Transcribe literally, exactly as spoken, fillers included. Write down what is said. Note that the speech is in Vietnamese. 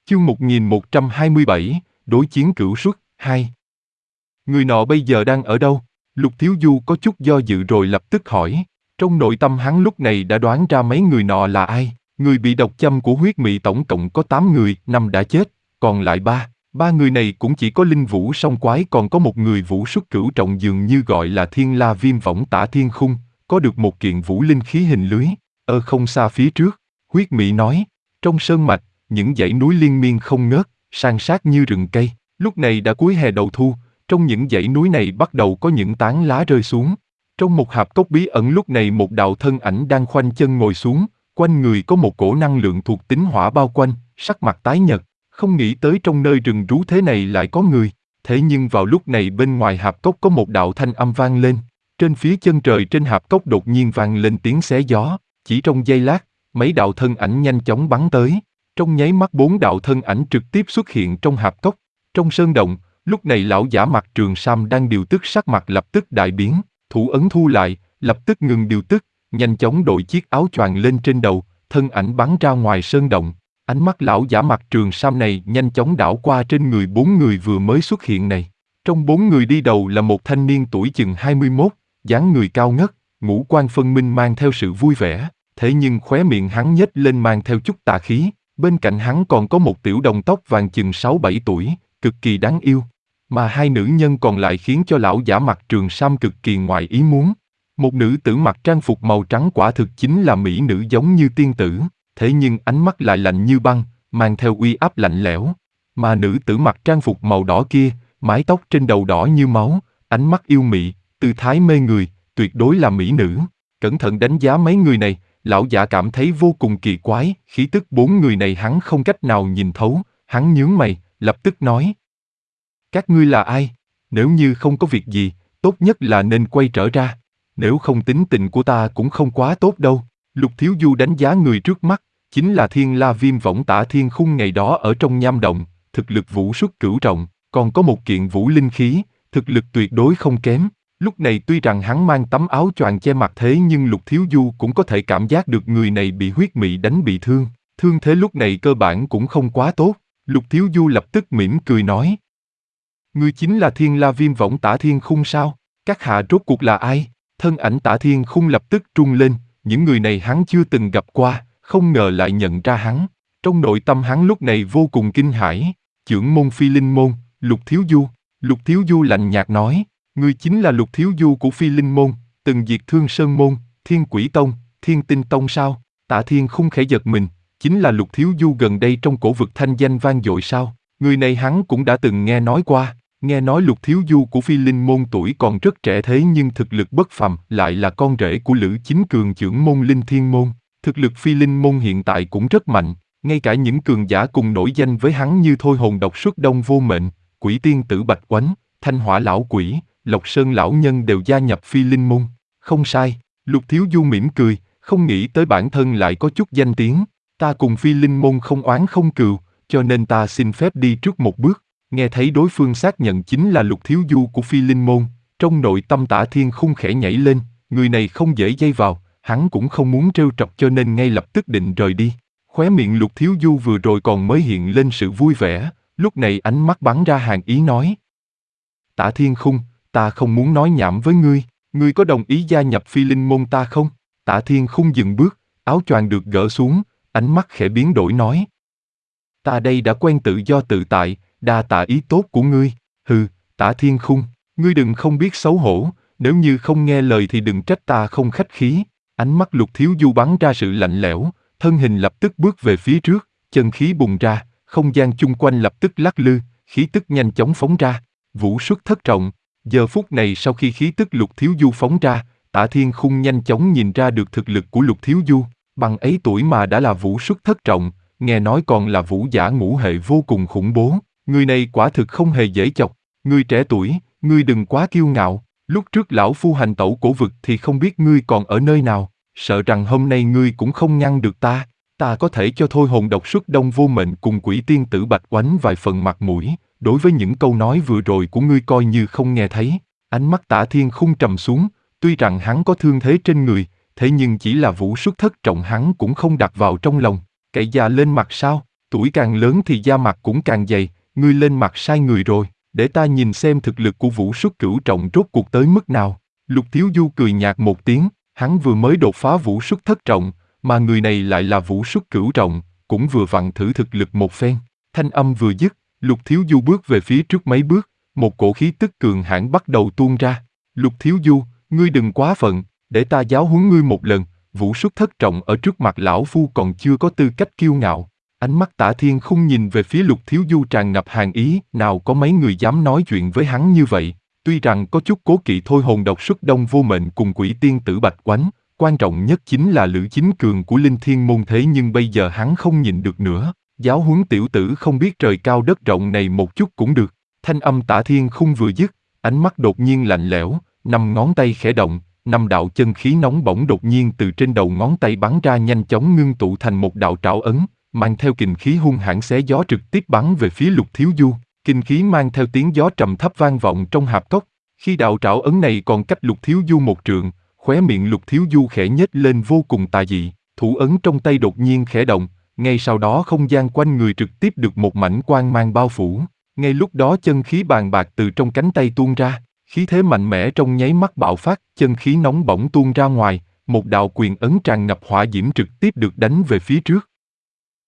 Chương một nghìn một trăm hai mươi bảy, Đối chiến cửu xuất, hai. Người nọ bây giờ đang ở đâu? Lục Thiếu Du có chút do dự rồi lập tức hỏi. Trong nội tâm hắn lúc này đã đoán ra mấy người nọ là ai. Người bị độc châm của huyết mị tổng cộng có tám người, năm đã chết, còn lại ba. Ba người này cũng chỉ có linh vũ song quái, còn có một người vũ xuất cửu trọng dường như gọi là Thiên La Viêm Võng Tả Thiên Khung, có được một kiện vũ linh khí hình lưới. Ở không xa phía trước, huyết mị nói, trong sơn mạch, những dãy núi liên miên không ngớt, san sát như rừng cây. Lúc này đã cuối hè đầu thu, trong những dãy núi này bắt đầu có những tán lá rơi xuống. Trong một hạp cốc bí ẩn lúc này một đạo thân ảnh đang khoanh chân ngồi xuống, quanh người có một cổ năng lượng thuộc tính hỏa bao quanh, sắc mặt tái nhợt. Không nghĩ tới trong nơi rừng rú thế này lại có người. Thế nhưng vào lúc này bên ngoài hạp cốc có một đạo thanh âm vang lên. Trên phía chân trời trên hạp cốc đột nhiên vang lên tiếng xé gió. Chỉ trong giây lát, mấy đạo thân ảnh nhanh chóng bắn tới. Trong nháy mắt bốn đạo thân ảnh trực tiếp xuất hiện trong hạp cốc. Trong sơn động, lúc này lão giả mặc trường sam đang điều tức sắc mặt lập tức đại biến, thủ ấn thu lại, lập tức ngừng điều tức, nhanh chóng đội chiếc áo choàng lên trên đầu, thân ảnh bắn ra ngoài sơn động. Ánh mắt lão giả mặc trường sam này nhanh chóng đảo qua trên người bốn người vừa mới xuất hiện này. Trong bốn người đi đầu là một thanh niên tuổi chừng hai mươi mốt, dáng người cao ngất, ngũ quan phân minh mang theo sự vui vẻ, thế nhưng khóe miệng hắn nhếch lên mang theo chút tà khí. Bên cạnh hắn còn có một tiểu đồng tóc vàng chừng sáu bảy tuổi, cực kỳ đáng yêu. Mà hai nữ nhân còn lại khiến cho lão giả mặc trường sam cực kỳ ngoài ý muốn. Một nữ tử mặc trang phục màu trắng quả thực chính là mỹ nữ giống như tiên tử, thế nhưng ánh mắt lại lạnh như băng, mang theo uy áp lạnh lẽo. Mà nữ tử mặc trang phục màu đỏ kia, mái tóc trên đầu đỏ như máu, ánh mắt yêu mị, tư thái mê người, tuyệt đối là mỹ nữ. Cẩn thận đánh giá mấy người này, lão giả cảm thấy vô cùng kỳ quái, khí tức bốn người này hắn không cách nào nhìn thấu, hắn nhướng mày, lập tức nói. Các ngươi là ai? Nếu như không có việc gì, tốt nhất là nên quay trở ra. Nếu không tính tình của ta cũng không quá tốt đâu. Lục Thiếu Du đánh giá người trước mắt, chính là Thiên La Viêm Võng Tả Thiên Khung ngày đó ở trong nham động, thực lực vũ xuất cửu trọng, còn có một kiện vũ linh khí, thực lực tuyệt đối không kém. Lúc này tuy rằng hắn mang tấm áo choàng che mặt thế nhưng Lục Thiếu Du cũng có thể cảm giác được người này bị huyết mị đánh bị thương. Thương thế lúc này cơ bản cũng không quá tốt. Lục Thiếu Du lập tức mỉm cười nói. Ngươi chính là Thiên La Viêm Võng Tả Thiên Khung sao? Các hạ rốt cuộc là ai? Thân ảnh Tả Thiên Khung lập tức trung lên, những người này hắn chưa từng gặp qua, không ngờ lại nhận ra hắn. Trong nội tâm hắn lúc này vô cùng kinh hãi. Chưởng môn Phi Linh Môn, Lục Thiếu Du. Lục Thiếu Du lạnh nhạt nói. Ngươi chính là Lục Thiếu Du của Phi Linh Môn, từng diệt Thương Sơn Môn, Thiên Quỷ Tông, Thiên Tinh Tông sao? Tả Thiên Khung khẽ giật mình, chính là Lục Thiếu Du gần đây trong cổ vực thanh danh vang dội sao? Người này hắn cũng đã từng nghe nói qua, nghe nói Lục Thiếu Du của Phi Linh Môn tuổi còn rất trẻ thế nhưng thực lực bất phàm, lại là con rể của Lữ Chính Cường chưởng môn Linh Thiên Môn. Thực lực Phi Linh Môn hiện tại cũng rất mạnh, ngay cả những cường giả cùng nổi danh với hắn như Thôi Hồn Độc Xuất Đông Vô Mệnh, Quỷ Tiên Tử Bạch Oánh, Thanh Hỏa Lão Quỷ, Lộc Sơn Lão Nhân đều gia nhập Phi Linh Môn. Không sai, Lục Thiếu Du mỉm cười, không nghĩ tới bản thân lại có chút danh tiếng. Ta cùng Phi Linh Môn không oán không cừu, cho nên ta xin phép đi trước một bước. Nghe thấy đối phương xác nhận chính là Lục Thiếu Du của Phi Linh Môn, trong nội tâm Tả Thiên Khung khẽ nhảy lên, người này không dễ dây vào, hắn cũng không muốn trêu chọc cho nên ngay lập tức định rời đi. Khóe miệng Lục Thiếu Du vừa rồi còn mới hiện lên sự vui vẻ, lúc này ánh mắt bắn ra hàn ý nói. Tả Thiên Khung, ta không muốn nói nhảm với ngươi, ngươi có đồng ý gia nhập Phi Linh Môn ta không? Tả Thiên Khung dừng bước, áo choàng được gỡ xuống, ánh mắt khẽ biến đổi nói. Ta đây đã quen tự do tự tại, đa tạ ý tốt của ngươi. Hừ, Tả Thiên Khung, ngươi đừng không biết xấu hổ, nếu như không nghe lời thì đừng trách ta không khách khí. Ánh mắt Lục Thiếu Du bắn ra sự lạnh lẽo, thân hình lập tức bước về phía trước, chân khí bùng ra, không gian chung quanh lập tức lắc lư, khí tức nhanh chóng phóng ra, vũ xuất thất trọng. Giờ phút này sau khi khí tức Lục Thiếu Du phóng ra, Tả Thiên Khung nhanh chóng nhìn ra được thực lực của Lục Thiếu Du, bằng ấy tuổi mà đã là vũ xuất thất trọng, nghe nói còn là vũ giả ngũ hệ vô cùng khủng bố, người này quả thực không hề dễ chọc. Ngươi trẻ tuổi, ngươi đừng quá kiêu ngạo, lúc trước lão phu hành tẩu cổ vực thì không biết ngươi còn ở nơi nào, sợ rằng hôm nay ngươi cũng không ngăn được ta. Ta có thể cho Thôi Hồn Độc Xuất Đông Vô Mệnh cùng Quỷ Tiên Tử Bạch Oánh vài phần mặt mũi, đối với những câu nói vừa rồi của ngươi coi như không nghe thấy. Ánh mắt Tả Thiên Khung trầm xuống, tuy rằng hắn có thương thế trên người, thế nhưng chỉ là vũ xuất thất trọng hắn cũng không đặt vào trong lòng. Cậy già lên mặt sao? Tuổi càng lớn thì da mặt cũng càng dày, ngươi lên mặt sai người rồi, để ta nhìn xem thực lực của Vũ Xuất Cửu Trọng rốt cuộc tới mức nào. Lục Thiếu Du cười nhạt một tiếng, hắn vừa mới đột phá Vũ Xuất Thất Trọng, mà người này lại là Vũ Xuất Cửu Trọng, cũng vừa vặn thử thực lực một phen. Thanh âm vừa dứt, Lục Thiếu Du bước về phía trước mấy bước, một cổ khí tức cường hãn bắt đầu tuôn ra. Lục Thiếu Du, ngươi đừng quá phận, để ta giáo huấn ngươi một lần, Vũ Xuất Thất Trọng ở trước mặt lão phu còn chưa có tư cách kiêu ngạo. Ánh mắt Tả Thiên Khung nhìn về phía Lục Thiếu Du tràn ngập hàn ý, nào có mấy người dám nói chuyện với hắn như vậy. Tuy rằng có chút cố kỵ thôi hồn độc xuất đông vô mệnh cùng quỷ tiên tử Bạch Oánh, quan trọng nhất chính là Lữ Chính Cường của Linh Thiên môn, thế nhưng bây giờ hắn không nhìn được nữa. Giáo huấn tiểu tử không biết trời cao đất rộng này một chút cũng được. Thanh âm Tả Thiên Khung vừa dứt, ánh mắt đột nhiên lạnh lẽo, năm ngón tay khẽ động, năm đạo chân khí nóng bỏng đột nhiên từ trên đầu ngón tay bắn ra, nhanh chóng ngưng tụ thành một đạo trảo ấn, mang theo kình khí hung hãn xé gió trực tiếp bắn về phía Lục Thiếu Du. Kình khí mang theo tiếng gió trầm thấp vang vọng trong hạp cốc. Khi đạo trảo ấn này còn cách Lục Thiếu Du một trượng, khóe miệng Lục Thiếu Du khẽ nhếch lên vô cùng tà dị, thủ ấn trong tay đột nhiên khẽ động, ngay sau đó không gian quanh người trực tiếp được một mảnh quang mang bao phủ. Ngay lúc đó chân khí bàn bạc từ trong cánh tay tuôn ra, khí thế mạnh mẽ trong nháy mắt bạo phát, chân khí nóng bỏng tuôn ra ngoài, một đạo quyền ấn tràn ngập hỏa diễm trực tiếp được đánh về phía trước.